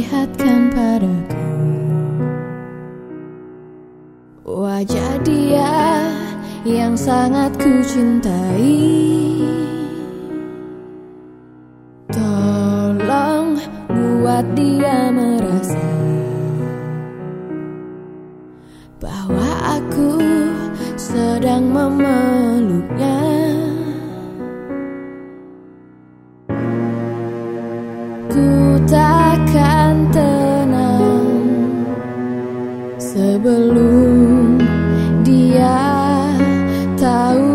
perlihatkan padaku wajah dia yang sangat ku cintai. Tolong buat dia merasa bahwa aku sedang memeluknya. Ku takkan tenang sebelum dia tahu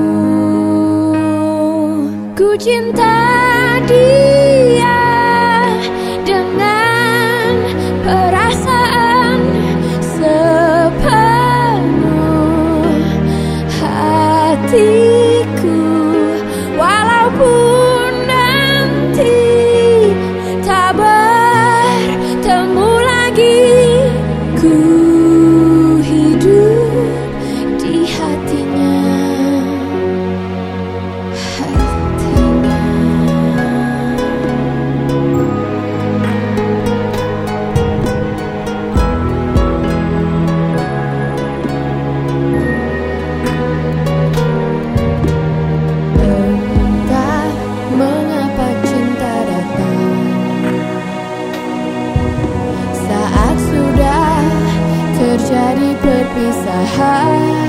ku cinta dia dengan perasaan sepenuh hatiku. Walaupun nanti tak bertemu lagi, ku hidup di hatinya. Entah mengapa cinta datang saat sudah terjadi perpisahan.